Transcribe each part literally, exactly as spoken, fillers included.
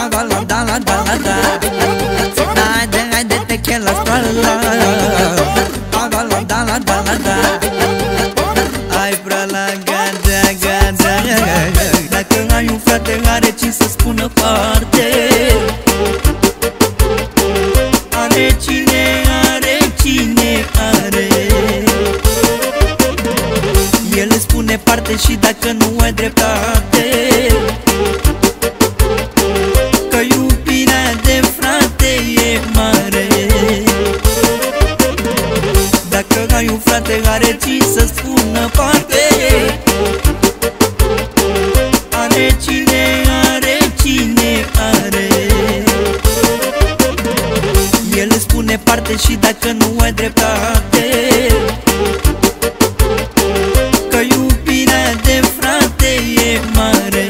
Agala, da, la, da, la, da. Haide, haide, te chem la scoală. Agala, da, la, da, la, da. Ai prea la gada, gada. Dacă ai un frate, are cine să spună parte. Are cine, are cine, are. El îți spune parte și dacă nu ai dreptate, că iubirea de frate e mare. Dacă ai un frate, are cine să spună parte. Are cine, are cine, are. El îți spune parte și dacă nu ai dreptate, că iubirea de frate e mare.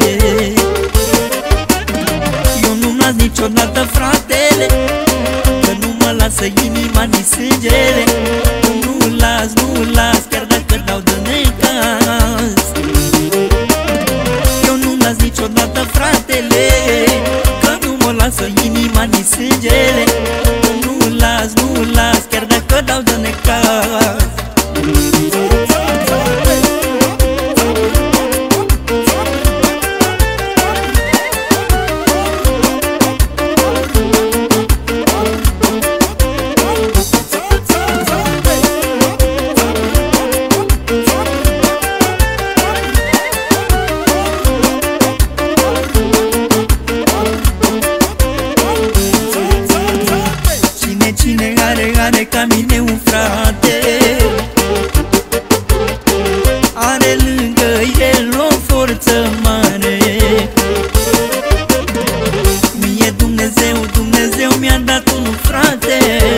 Eu nu-mi las niciodată fratele, că nu mă lasă inima nici sângele. Nu-l las, nu-l las, chiar dacă dau de necaz. Eu nu-mi las niciodată fratele, că nu mă lasă inima nici sângele. Nu-l las, nu-l las, chiar dacă dau de necaz. Cine are, are ca mine un frate, are lângă el o forță mare. Mie Dumnezeu, Dumnezeu mi-a dat un frate,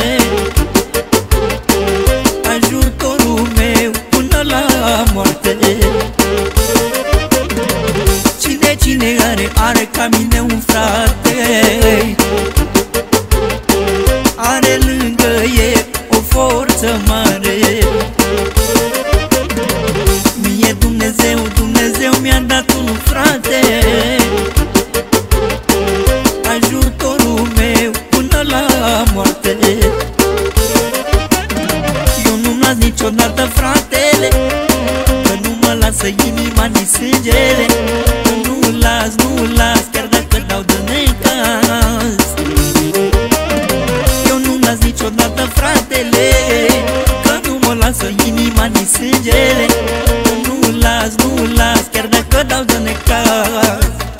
ajutorul meu până la moarte. Cine, cine are, are ca mine un frate, are lângă el o forță mare. Mie Dumnezeu, Dumnezeu mi-a dat un frate, ajutorul meu până la moarte. Eu nu-mi las niciodată fratele, că nu mă lasă inima nici sângele. Nu-l las, nu-l las, chiar dacă dau de necaz. Niciodată fratele, că nu mă lasă inima nici sângele. Nu-l las, nu-l las, chiar dacă dau de necaz.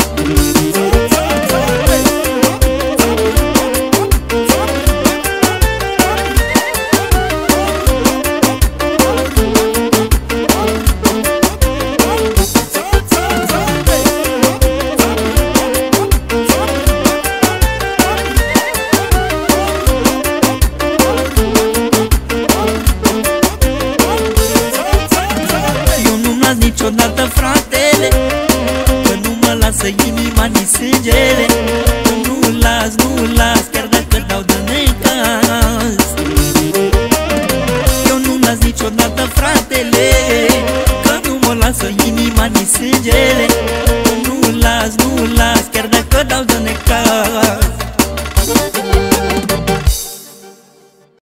Niciodată fratele, că nu mă lasă inima nici sângele. Nu-l las, nu-l las, chiar dacă dau de necaz. Eu nu-mi las niciodată fratele, că nu mă lasă inima nici sângele.